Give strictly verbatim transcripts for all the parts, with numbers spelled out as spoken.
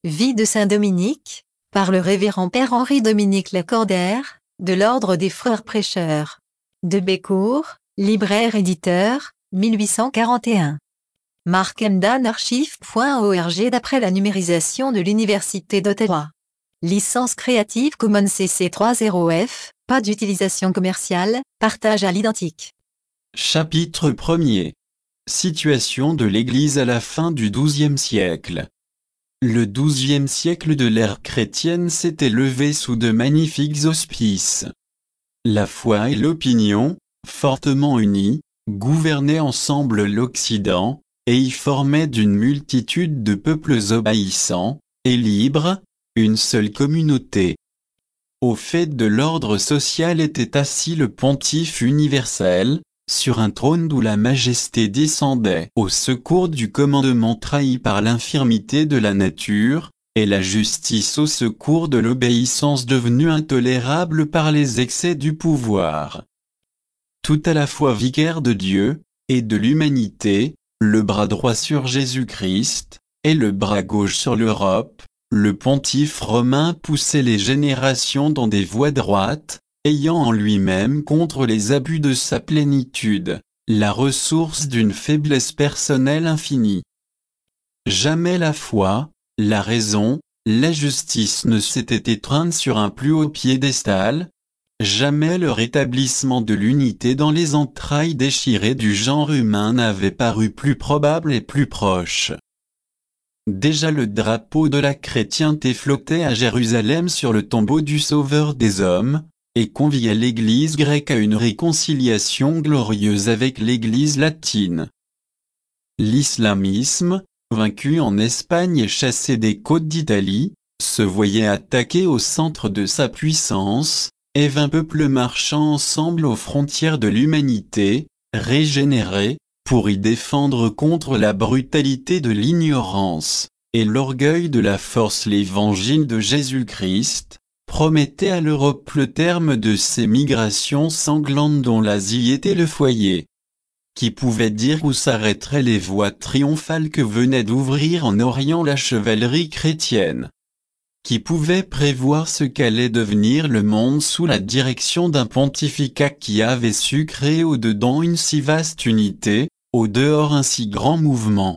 Vie de saint Dominique, par le révérend Père Henri-Dominique Lacordaire, de l'Ordre des Frères Prêcheurs. De Bécourt, libraire-éditeur, mille huit cent quarante et un. Markendan archive point org d'après la numérisation de l'Université d'Ottawa. Licence Creative Commons C C trois point zéro F, pas d'utilisation commerciale, partage à l'identique. Chapitre premier. Situation de l'Église à la fin du douzième siècle. Le douzième siècle de l'ère chrétienne s'était levé sous de magnifiques auspices. La foi et l'opinion, fortement unies, gouvernaient ensemble l'Occident, et y formaient d'une multitude de peuples obéissants, et libres, une seule communauté. Au fait de l'ordre social était assis le pontife universel, sur un trône d'où la majesté descendait au secours du commandement trahi par l'infirmité de la nature, et la justice au secours de l'obéissance devenue intolérable par les excès du pouvoir. Tout à la fois vicaire de Dieu, et de l'humanité, le bras droit sur Jésus-Christ, et le bras gauche sur l'Europe, le pontife romain poussait les générations dans des voies droites, ayant en lui-même contre les abus de sa plénitude, la ressource d'une faiblesse personnelle infinie. Jamais la foi, la raison, la justice ne s'étaient étreintes sur un plus haut piédestal, jamais le rétablissement de l'unité dans les entrailles déchirées du genre humain n'avait paru plus probable et plus proche. Déjà le drapeau de la chrétienté flottait à Jérusalem sur le tombeau du Sauveur des hommes, et conviait l'Église grecque à une réconciliation glorieuse avec l'Église latine. L'islamisme, vaincu en Espagne et chassé des côtes d'Italie, se voyait attaqué au centre de sa puissance, et vingt peuples marchant ensemble aux frontières de l'humanité, régénérés, pour y défendre contre la brutalité de l'ignorance, et l'orgueil de la force l'Évangile de Jésus-Christ, promettait à l'Europe le terme de ces migrations sanglantes dont l'Asie était le foyer. Qui pouvait dire où s'arrêteraient les voies triomphales que venait d'ouvrir en Orient la chevalerie chrétienne? Qui pouvait prévoir ce qu'allait devenir le monde sous la direction d'un pontificat qui avait su créer au-dedans une si vaste unité, au-dehors un si grand mouvement?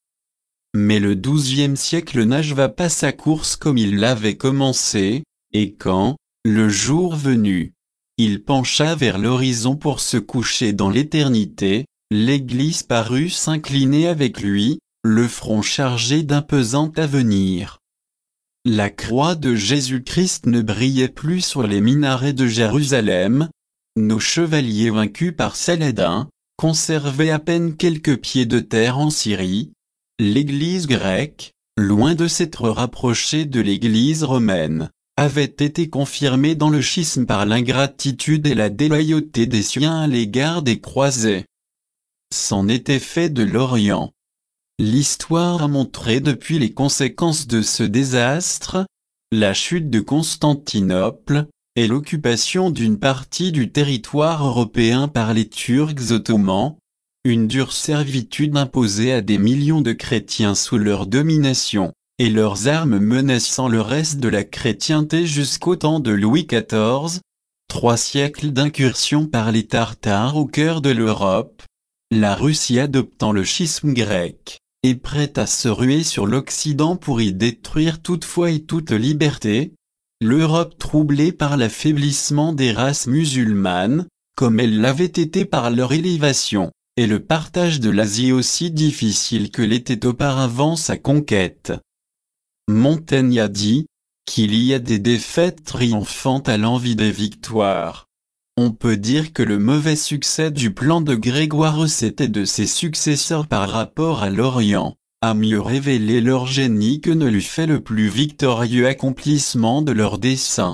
Mais le douzième siècle n'acheva pas sa course comme il l'avait commencé, et quand, le jour venu, il pencha vers l'horizon pour se coucher dans l'éternité, l'Église parut s'incliner avec lui, le front chargé d'un pesant avenir. La croix de Jésus-Christ ne brillait plus sur les minarets de Jérusalem, nos chevaliers vaincus par Saladin, conservaient à peine quelques pieds de terre en Syrie, l'Église grecque, loin de s'être rapprochée de l'Église romaine, avait été confirmée dans le schisme par l'ingratitude et la déloyauté des siens à l'égard des croisés. C'en était fait de l'Orient. L'histoire a montré depuis les conséquences de ce désastre, la chute de Constantinople, et l'occupation d'une partie du territoire européen par les Turcs ottomans, une dure servitude imposée à des millions de chrétiens sous leur domination, et leurs armes menaçant le reste de la chrétienté jusqu'au temps de Louis quatorze, trois siècles d'incursion par les Tartares au cœur de l'Europe, la Russie adoptant le schisme grec, est prête à se ruer sur l'Occident pour y détruire toute foi et toute liberté, l'Europe troublée par l'affaiblissement des races musulmanes, comme elle l'avait été par leur élévation, et le partage de l'Asie aussi difficile que l'était auparavant sa conquête. Montaigne a dit qu'il y a des défaites triomphantes à l'envie des victoires. On peut dire que le mauvais succès du plan de Grégoire sept et de ses successeurs par rapport à l'Orient a mieux révélé leur génie que ne l'eût fait le plus victorieux accomplissement de leurs desseins.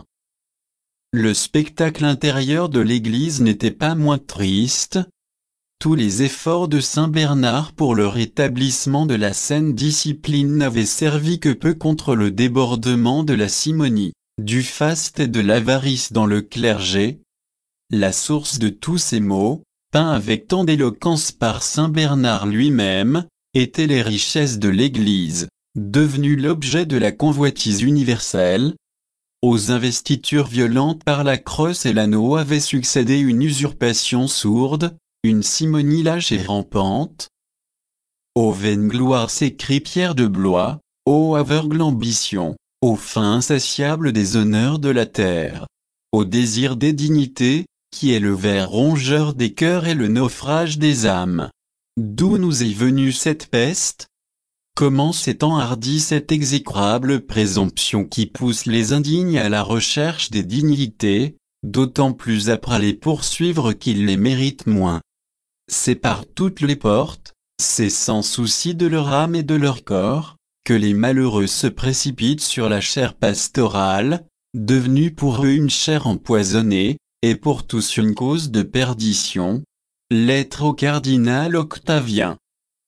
Le spectacle intérieur de l'Église n'était pas moins triste. Tous les efforts de saint Bernard pour le rétablissement de la saine discipline n'avaient servi que peu contre le débordement de la simonie, du faste et de l'avarice dans le clergé. La source de tous ces maux, peints avec tant d'éloquence par saint Bernard lui-même, étaient les richesses de l'Église, devenu l'objet de la convoitise universelle. Aux investitures violentes par la crosse et l'anneau avait succédé une usurpation sourde, une simonie lâche et rampante. Ô vaine gloire, s'écrie Pierre de Blois, ô aveugle ambition, ô fin insatiable des honneurs de la terre, ô désir des dignités, qui est le ver rongeur des cœurs et le naufrage des âmes. D'où nous est venue cette peste? Comment s'est enhardie cette exécrable présomption qui pousse les indignes à la recherche des dignités, d'autant plus âpres à les poursuivre qu'ils les méritent moins? C'est par toutes les portes, c'est sans souci de leur âme et de leur corps, que les malheureux se précipitent sur la chair pastorale, devenue pour eux une chair empoisonnée, et pour tous une cause de perdition. Lettre au cardinal Octavien.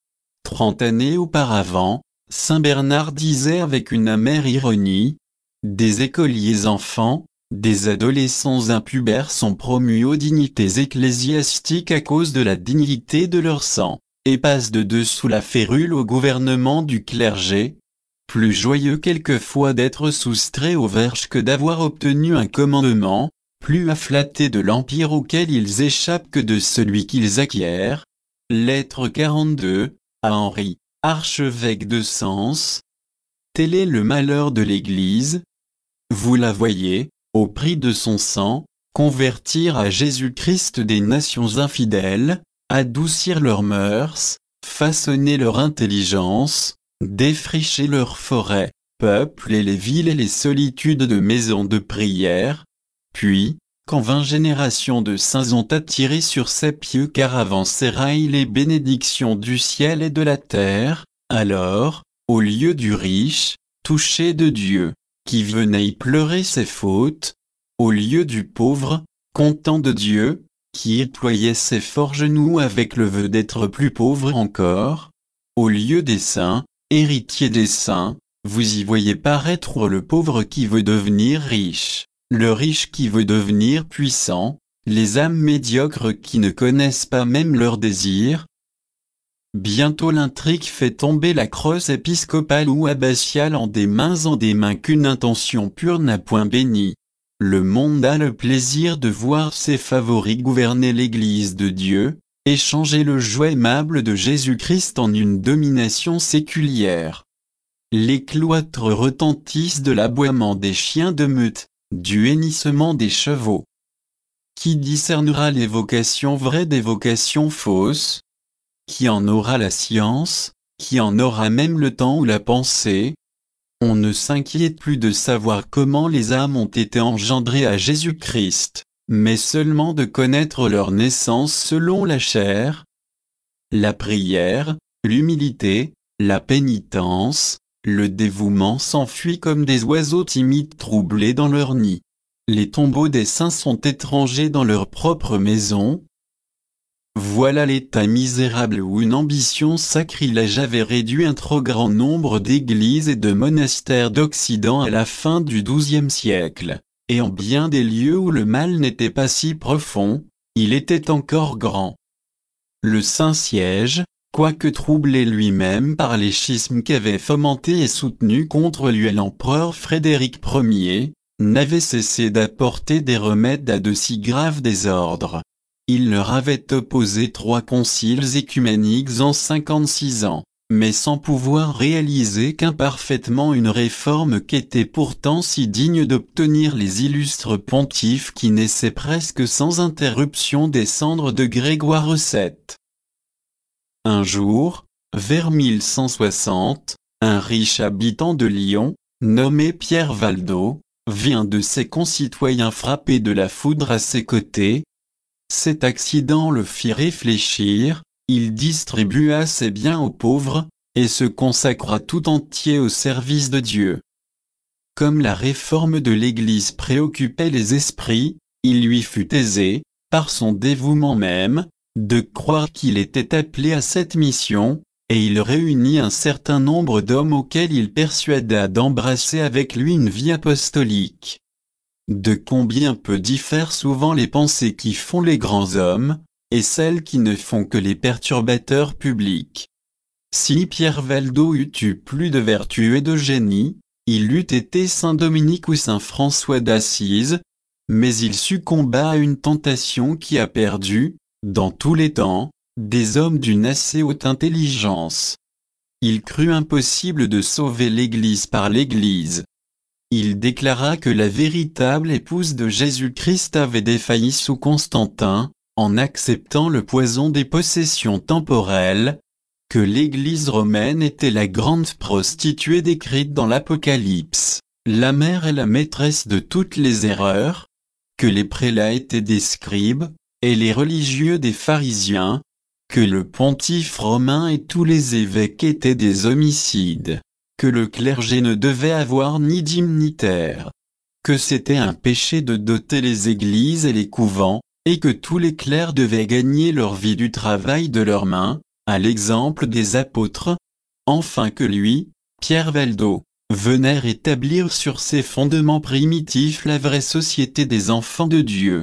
Trente années auparavant, saint Bernard disait avec une amère ironie, « Des écoliers enfants, des adolescents impubères sont promus aux dignités ecclésiastiques à cause de la dignité de leur sang, et passent de dessous la férule au gouvernement du clergé, plus joyeux quelquefois d'être soustraits aux verges que d'avoir obtenu un commandement, plus afflattés de l'empire auquel ils échappent que de celui qu'ils acquièrent. » Lettre quarante-deux, à Henri, archevêque de Sens. Tel est le malheur de l'Église. Vous la voyez, au prix de son sang, convertir à Jésus-Christ des nations infidèles, adoucir leurs mœurs, façonner leur intelligence, défricher leurs forêts, peupler les villes et les solitudes de maisons de prière. Puis, quand vingt générations de saints ont attiré sur ces pieux caravansérails les bénédictions du ciel et de la terre, alors, au lieu du riche, touché de Dieu, qui venait y pleurer ses fautes, au lieu du pauvre, content de Dieu, qui y ployait ses forts genoux avec le vœu d'être plus pauvre encore, au lieu des saints, héritiers des saints, vous y voyez paraître le pauvre qui veut devenir riche, le riche qui veut devenir puissant, les âmes médiocres qui ne connaissent pas même leurs désirs. Bientôt l'intrigue fait tomber la crosse épiscopale ou abbatiale en des mains en des mains qu'une intention pure n'a point bénie. Le monde a le plaisir de voir ses favoris gouverner l'Église de Dieu, et changer le joug aimable de Jésus-Christ en une domination séculière. Les cloîtres retentissent de l'aboiement des chiens de meute, du hennissement des chevaux. Qui discernera les vocations vraies des vocations fausses? Qui en aura la science? Qui en aura même le temps ou la pensée? On ne s'inquiète plus de savoir comment les âmes ont été engendrées à Jésus-Christ, mais seulement de connaître leur naissance selon la chair. La prière, l'humilité, la pénitence, le dévouement s'enfuient comme des oiseaux timides troublés dans leur nid. Les tombeaux des saints sont étrangers dans leur propre maison. Voilà l'état misérable où une ambition sacrilège avait réduit un trop grand nombre d'églises et de monastères d'Occident à la fin du douzième siècle, et en bien des lieux où le mal n'était pas si profond, il était encore grand. Le Saint-Siège, quoique troublé lui-même par les schismes qu'avait fomentés et soutenus contre lui l'empereur Frédéric Ier, n'avait cessé d'apporter des remèdes à de si graves désordres. Il leur avait opposé trois conciles écuméniques en cinquante-six ans, mais sans pouvoir réaliser qu'imparfaitement une réforme qu'était pourtant si digne d'obtenir les illustres pontifes qui naissaient presque sans interruption des cendres de Grégoire sept. Un jour, vers mille cent soixante, un riche habitant de Lyon, nommé Pierre Valdo, vit un de ses concitoyens frappé de la foudre à ses côtés. Cet accident le fit réfléchir, il distribua ses biens aux pauvres, et se consacra tout entier au service de Dieu. Comme la réforme de l'Église préoccupait les esprits, il lui fut aisé, par son dévouement même, de croire qu'il était appelé à cette mission, et il réunit un certain nombre d'hommes auxquels il persuada d'embrasser avec lui une vie apostolique. De combien peu diffèrent souvent les pensées qui font les grands hommes, et celles qui ne font que les perturbateurs publics. Si Pierre Valdo eût eu plus de vertu et de génie, il eût été saint Dominique ou saint François d'Assise, mais il succomba à une tentation qui a perdu, dans tous les temps, des hommes d'une assez haute intelligence. Il crut impossible de sauver l'Église par l'Église. Il déclara que la véritable épouse de Jésus-Christ avait défailli sous Constantin, en acceptant le poison des possessions temporelles, que l'Église romaine était la grande prostituée décrite dans l'Apocalypse, la mère et la maîtresse de toutes les erreurs, que les prélats étaient des scribes, et les religieux des pharisiens, que le pontife romain et tous les évêques étaient des homicides, que le clergé ne devait avoir ni dignitaire, que c'était un péché de doter les églises et les couvents, et que tous les clercs devaient gagner leur vie du travail de leurs mains, à l'exemple des apôtres, enfin que lui, Pierre Valdo, venait rétablir sur ses fondements primitifs la vraie société des enfants de Dieu.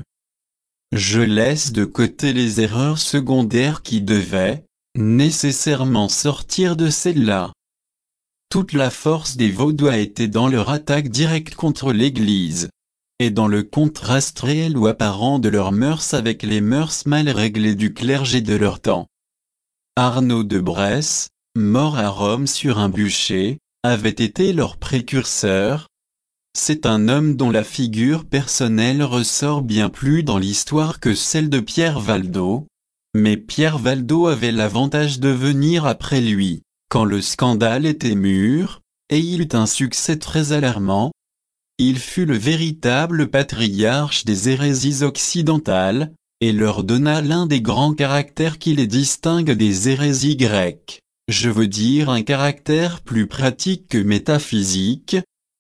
Je laisse de côté les erreurs secondaires qui devaient, nécessairement sortir de celle-là. Toute la force des Vaudois était dans leur attaque directe contre l'Église, et dans le contraste réel ou apparent de leurs mœurs avec les mœurs mal réglées du clergé de leur temps. Arnaud de Bresse, mort à Rome sur un bûcher, avait été leur précurseur. C'est un homme dont la figure personnelle ressort bien plus dans l'histoire que celle de Pierre Valdo, mais Pierre Valdo avait l'avantage de venir après lui, quand le scandale était mûr, et il eut un succès très alarmant. Il fut le véritable patriarche des hérésies occidentales, et leur donna l'un des grands caractères qui les distinguent des hérésies grecques, je veux dire un caractère plus pratique que métaphysique.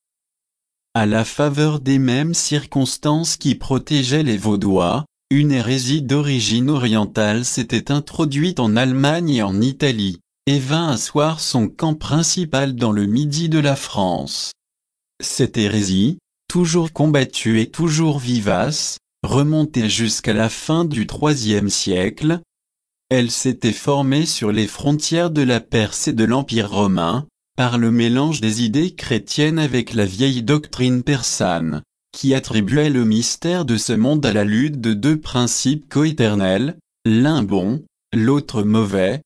À la faveur des mêmes circonstances qui protégeaient les Vaudois, une hérésie d'origine orientale s'était introduite en Allemagne et en Italie, et vint asseoir son camp principal dans le midi de la France. Cette hérésie, toujours combattue et toujours vivace, remontait jusqu'à la fin du troisième siècle. Elle s'était formée sur les frontières de la Perse et de l'Empire romain, par le mélange des idées chrétiennes avec la vieille doctrine persane, qui attribuait le mystère de ce monde à la lutte de deux principes coéternels, l'un bon, l'autre mauvais.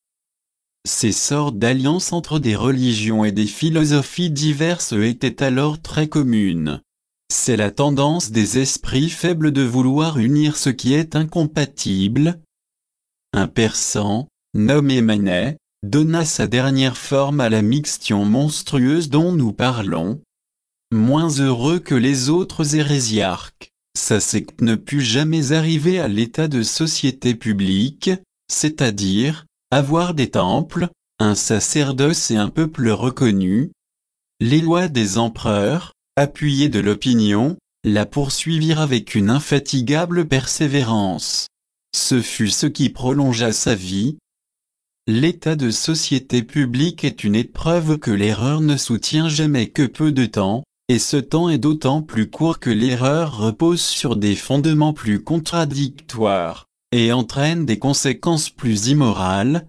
Ces sortes d'alliances entre des religions et des philosophies diverses étaient alors très communes. C'est la tendance des esprits faibles de vouloir unir ce qui est incompatible. Un Persan, nommé Manet, donna sa dernière forme à la mixtion monstrueuse dont nous parlons. Moins heureux que les autres hérésiarques, sa secte ne put jamais arriver à l'état de société publique, c'est-à-dire, avoir des temples, un sacerdoce et un peuple reconnu. Les lois des empereurs, appuyées de l'opinion, la poursuivirent avec une infatigable persévérance. Ce fut ce qui prolongea sa vie. L'état de société publique est une épreuve que l'erreur ne soutient jamais que peu de temps, et ce temps est d'autant plus court que l'erreur repose sur des fondements plus contradictoires, et entraîne des conséquences plus immorales.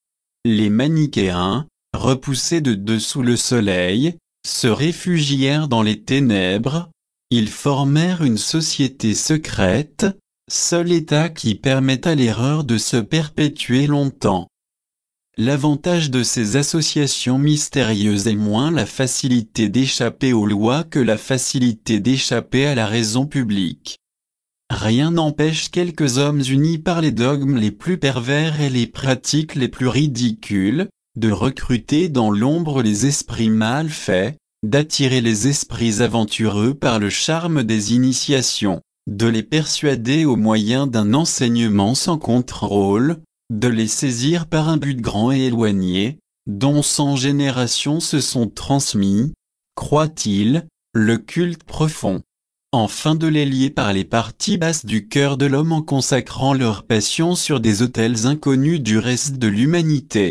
Les manichéens, repoussés de dessous le soleil, se réfugièrent dans les ténèbres. Ils formèrent une société secrète, seul état qui permet à l'erreur de se perpétuer longtemps. L'avantage de ces associations mystérieuses est moins la facilité d'échapper aux lois que la facilité d'échapper à la raison publique. Rien n'empêche quelques hommes unis par les dogmes les plus pervers et les pratiques les plus ridicules, de recruter dans l'ombre les esprits mal faits, d'attirer les esprits aventureux par le charme des initiations, de les persuader au moyen d'un enseignement sans contrôle, de les saisir par un but grand et éloigné, dont cent générations se sont transmis, croit-il, le culte profond. Enfin de les lier par les parties basses du cœur de l'homme en consacrant leur passion sur des autels inconnus du reste de l'humanité.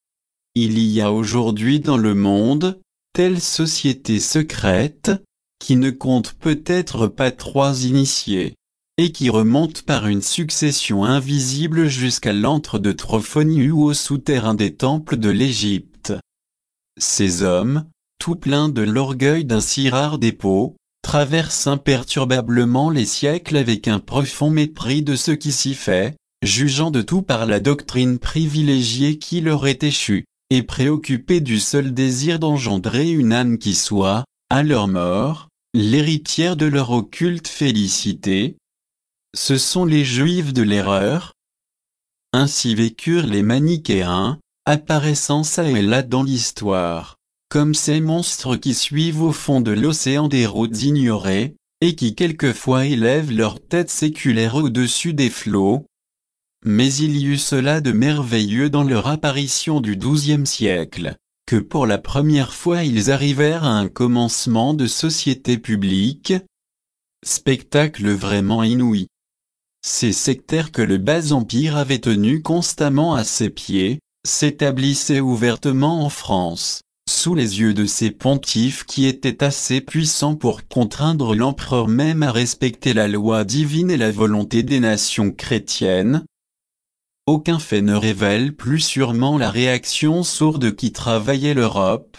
Il y a aujourd'hui dans le monde, telle société secrète, qui ne compte peut-être pas trois initiés. et qui remonte par une succession invisible jusqu'à l'antre de Trophonie ou au souterrain des temples de l'Égypte. Ces hommes, tout pleins de l'orgueil d'un si rare dépôt, traversent imperturbablement les siècles avec un profond mépris de ce qui s'y fait, jugeant de tout par la doctrine privilégiée qui leur est échue, et préoccupés du seul désir d'engendrer une âme qui soit, à leur mort, l'héritière de leur occulte félicité. Ce sont les Juifs de l'erreur. Ainsi vécurent les Manichéens, apparaissant çà et là dans l'histoire, comme ces monstres qui suivent au fond de l'océan des routes ignorées, et qui quelquefois élèvent leur tête séculaire au-dessus des flots. Mais il y eut cela de merveilleux dans leur apparition du douzième siècle, que pour la première fois ils arrivèrent à un commencement de société publique. Spectacle vraiment inouï. Ces sectaires que le bas empire avait tenus constamment à ses pieds, s'établissaient ouvertement en France, sous les yeux de ces pontifes qui étaient assez puissants pour contraindre l'empereur même à respecter la loi divine et la volonté des nations chrétiennes. Aucun fait ne révèle plus sûrement la réaction sourde qui travaillait l'Europe.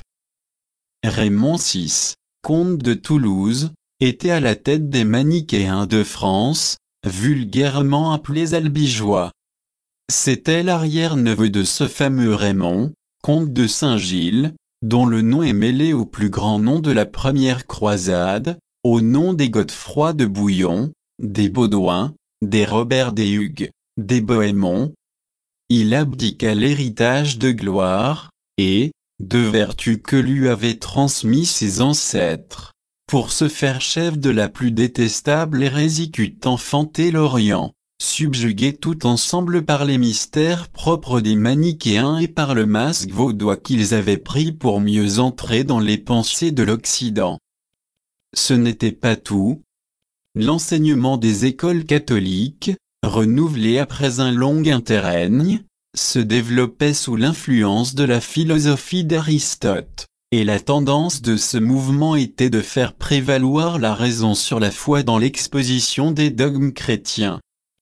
Raymond six, comte de Toulouse, était à la tête des Manichéens de France, vulgairement appelés albigeois. C'était l'arrière-neveu de ce fameux Raymond, comte de Saint-Gilles, dont le nom est mêlé au plus grand nom de la première croisade, au nom des Godefroy de Bouillon, des Baudouin, des Robert des Hugues, des Bohémond. Il abdiqua l'héritage de gloire, et, de vertu que lui avaient transmis ses ancêtres, pour se faire chef de la plus détestable hérésie qu'eût enfanté l'Orient, subjugué tout ensemble par les mystères propres des Manichéens et par le masque vaudois qu'ils avaient pris pour mieux entrer dans les pensées de l'Occident. Ce n'était pas tout. L'enseignement des écoles catholiques, renouvelé après un long interrègne, se développait sous l'influence de la philosophie d'Aristote. Et la tendance de ce mouvement était de faire prévaloir la raison sur la foi dans l'exposition des dogmes chrétiens.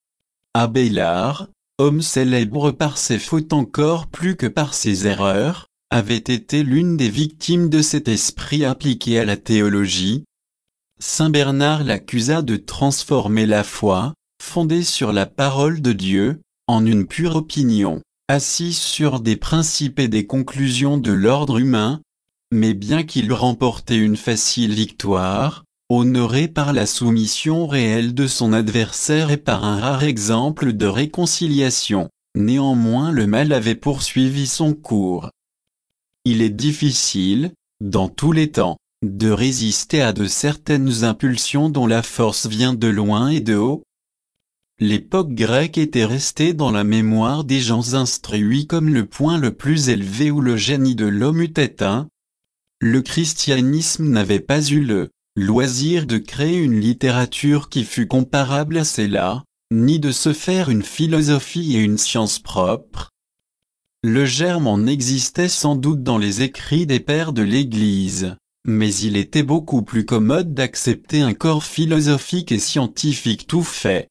Abélard, homme célèbre par ses fautes encore plus que par ses erreurs, avait été l'une des victimes de cet esprit appliqué à la théologie. Saint Bernard l'accusa de transformer la foi, fondée sur la parole de Dieu, en une pure opinion, assise sur des principes et des conclusions de l'ordre humain. Mais bien qu'il remportait une facile victoire, honoré par la soumission réelle de son adversaire et par un rare exemple de réconciliation, néanmoins le mal avait poursuivi son cours. Il est difficile, dans tous les temps, de résister à de certaines impulsions dont la force vient de loin et de haut. L'époque grecque était restée dans la mémoire des gens instruits comme le point le plus élevé où le génie de l'homme eût éteint. Le christianisme n'avait pas eu le loisir de créer une littérature qui fût comparable à celle-là, ni de se faire une philosophie et une science propres. Le germe en existait sans doute dans les écrits des pères de l'Église, mais il était beaucoup plus commode d'accepter un corps philosophique et scientifique tout fait.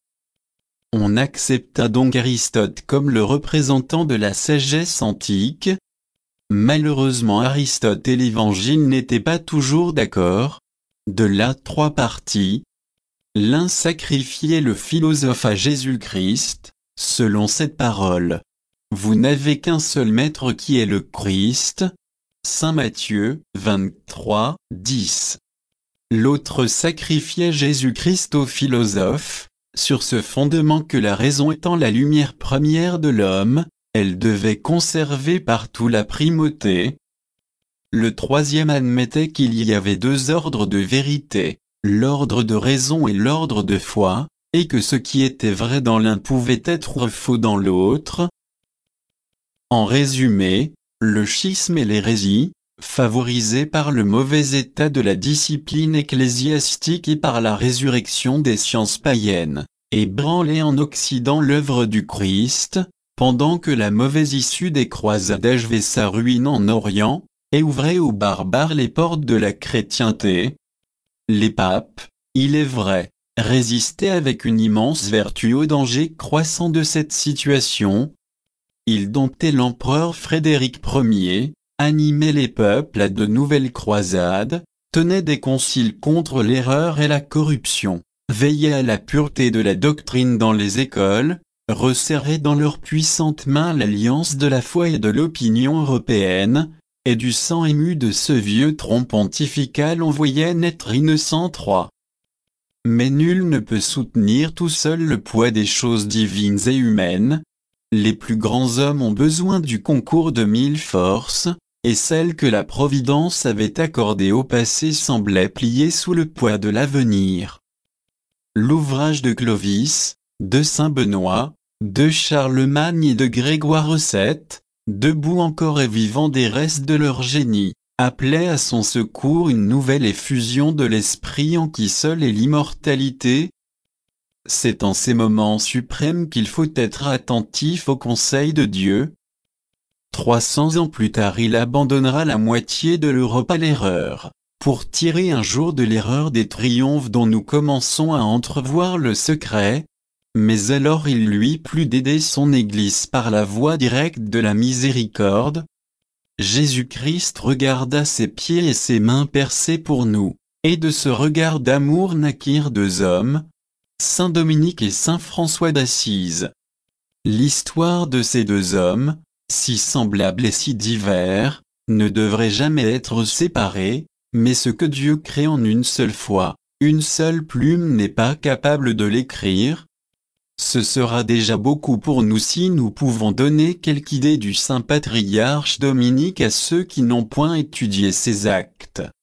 On accepta donc Aristote comme le représentant de la sagesse antique. Malheureusement Aristote et l'Évangile n'étaient pas toujours d'accord. De là trois partis. L'un sacrifiait le philosophe à Jésus-Christ, selon cette parole. Vous n'avez qu'un seul maître qui est le Christ. Saint Matthieu, vingt-trois, dix. L'autre sacrifiait Jésus-Christ au philosophe, sur ce fondement que la raison étant la lumière première de l'homme, elle devait conserver partout la primauté. Le troisième admettait qu'il y avait deux ordres de vérité, l'ordre de raison et l'ordre de foi, et que ce qui était vrai dans l'un pouvait être faux dans l'autre. En résumé, le schisme et l'hérésie, favorisés par le mauvais état de la discipline ecclésiastique et par la résurrection des sciences païennes, ébranlaient en Occident l'œuvre du Christ, pendant que la mauvaise issue des croisades achevait sa ruine en Orient, et ouvrait aux barbares les portes de la chrétienté. Les papes, il est vrai, résistait avec une immense vertu au danger croissant de cette situation. Il domptait l'empereur Frédéric Ier, animait les peuples à de nouvelles croisades, tenait des conciles contre l'erreur et la corruption, veillait à la pureté de la doctrine dans les écoles, resserrait dans leurs puissantes mains l'alliance de la foi et de l'opinion européenne, et du sang ému de ce vieux tronc pontifical on voyait naître Innocent trois. Mais nul ne peut soutenir tout seul le poids des choses divines et humaines. Les plus grands hommes ont besoin du concours de mille forces, et celles que la Providence avait accordées au passé semblaient plier sous le poids de l'avenir. L'ouvrage de Clovis, de Saint-Benoît, de Charlemagne et de Grégoire sept, debout encore et vivant des restes de leur génie, appelait à son secours une nouvelle effusion de l'esprit en qui seule est l'immortalité. C'est en ces moments suprêmes qu'il faut être attentif au conseil de Dieu. Trois cents ans plus tard il abandonnera la moitié de l'Europe à l'erreur, pour tirer un jour de l'erreur des triomphes dont nous commençons à entrevoir le secret. Mais alors il lui plut d'aider son Église par la voie directe de la miséricorde. Jésus-Christ regarda ses pieds et ses mains percés pour nous, et de ce regard d'amour naquirent deux hommes, Saint Dominique et Saint François d'Assise. L'histoire de ces deux hommes, si semblables et si divers, ne devrait jamais être séparée, mais ce que Dieu crée en une seule fois, une seule plume n'est pas capable de l'écrire. Ce sera déjà beaucoup pour nous si nous pouvons donner quelque idée du saint patriarche Dominique à ceux qui n'ont point étudié ses actes.